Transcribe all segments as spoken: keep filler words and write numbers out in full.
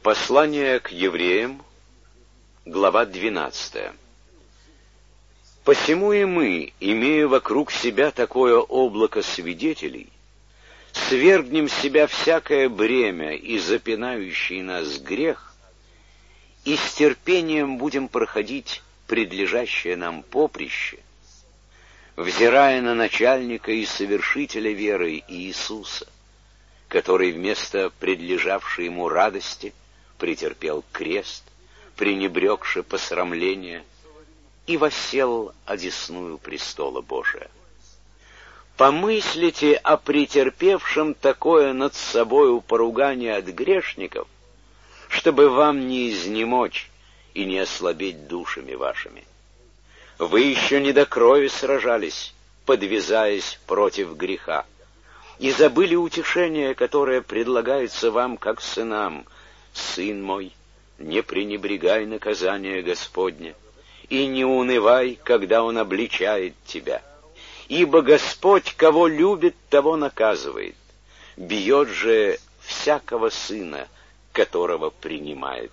Послание к евреям, глава двенадцатая. «Посему и мы, имея вокруг себя такое облако свидетелей, свергнем с себя всякое бремя и запинающий нас грех, и с терпением будем проходить предлежащее нам поприще, взирая на начальника и совершителя веры Иисуса, который вместо предлежавшей ему радости претерпел крест, пренебрегши посрамление, и воссел одесную престола Божия. Помыслите о претерпевшем такое над собою поругание от грешников, чтобы вам не изнемочь и не ослабеть душами вашими. Вы еще не до крови сражались, подвязаясь против греха, и забыли утешение, которое предлагается вам как сынам: «Сын мой, не пренебрегай наказания Господня, и не унывай, когда Он обличает тебя. Ибо Господь, кого любит, того наказывает, бьет же всякого сына, которого принимает.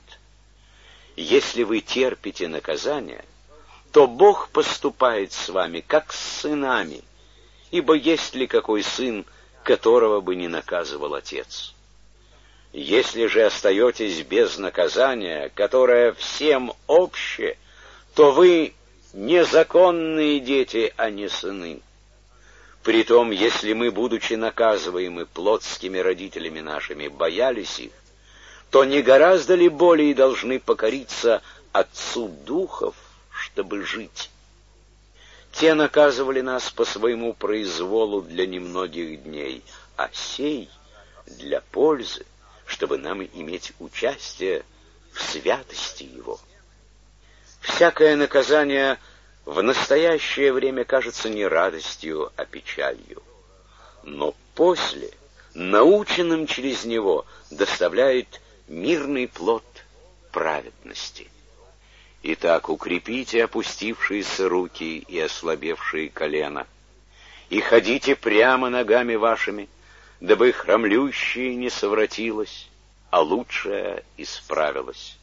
Если вы терпите наказание, то Бог поступает с вами, как с сынами, ибо есть ли какой сын, которого бы не наказывал Отец? Если же остаетесь без наказания, которое всем обще, то вы незаконные дети, а не сыны. Притом, если мы, будучи наказываемы плотскими родителями нашими, боялись их, то не гораздо ли более должны покориться Отцу Духов, чтобы жить? Те наказывали нас по своему произволу для немногих дней, а сей для пользы, чтобы нам иметь участие в святости Его. Всякое наказание в настоящее время кажется не радостью, а печалью, но после, наученным через него, доставляет мирный плод праведности. Итак, укрепите опустившиеся руки и ослабевшие колена, и ходите прямо ногами вашими, дабы хромлющее не совратилось, а лучшее исправилось.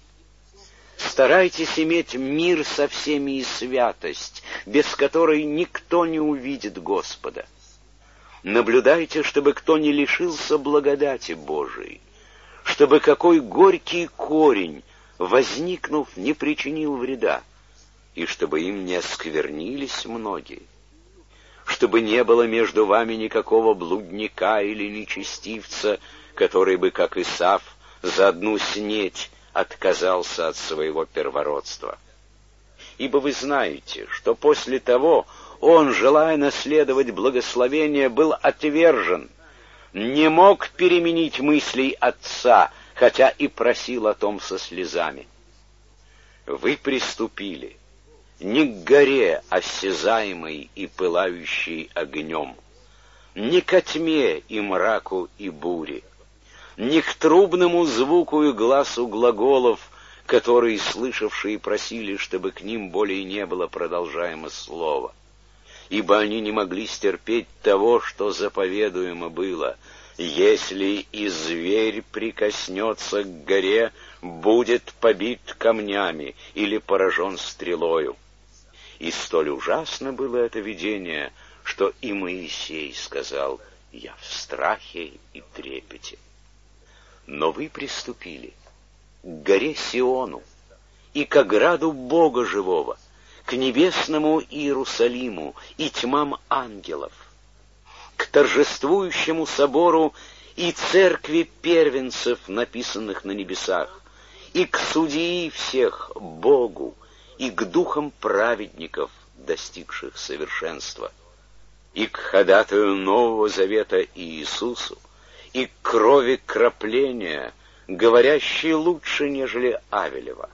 Старайтесь иметь мир со всеми и святость, без которой никто не увидит Господа. Наблюдайте, чтобы кто не лишился благодати Божией, чтобы какой горький корень, возникнув, не причинил вреда, и чтобы им не осквернились многие, чтобы не было между вами никакого блудника или нечестивца, который бы, как Исав, за одну снеть отказался от своего первородства. Ибо вы знаете, что после того он, желая наследовать благословение, был отвержен, не мог переменить мыслей отца, хотя и просил о том со слезами. Вы приступили не к горе, осязаемой и пылающей огнем, не ко тьме и мраку и буре, не к трубному звуку и гласу глаголов, которые слышавшие просили, чтобы к ним более не было продолжаемо слова, ибо они не могли стерпеть того, что заповедуемо было: «Если и зверь прикоснется к горе, будет побит камнями или поражен стрелою». И столь ужасно было это видение, что и Моисей сказал: «Я в страхе и трепете». Но вы приступили к горе Сиону и к ограду Бога живого, к небесному Иерусалиму и тьмам ангелов, к торжествующему собору и церкви первенцев, написанных на небесах, и к судьи всех Богу, и к духам праведников, достигших совершенства, и к ходатаю Нового Завета Иисусу, и к крови крапления, говорящей лучше, нежели Авелева.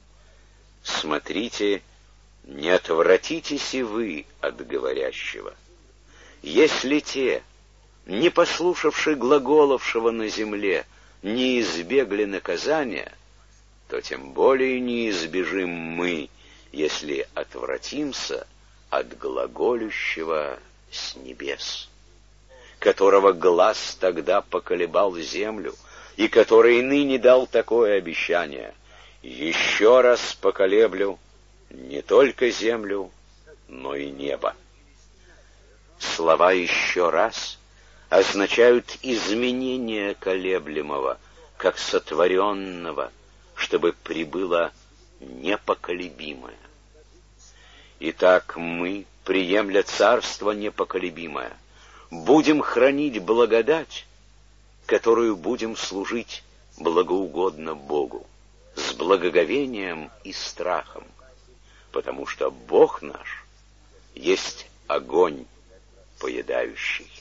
Смотрите, не отвратитесь и вы от говорящего. Если те, не послушавши глаголовшего на земле, не избегли наказания, то тем более не избежим мы, если отвратимся от глаголющего с небес, которого глас тогда поколебал землю, и который ныне дал такое обещание: еще раз поколеблю не только землю, но и небо. Слова «еще раз» означают изменение колеблемого, как сотворенного, чтобы прибыло непоколебимое. Итак, мы, приемля царство непоколебимое, будем хранить благодать, которую будем служить благоугодно Богу, с благоговением и страхом, потому что Бог наш есть огонь поедающий.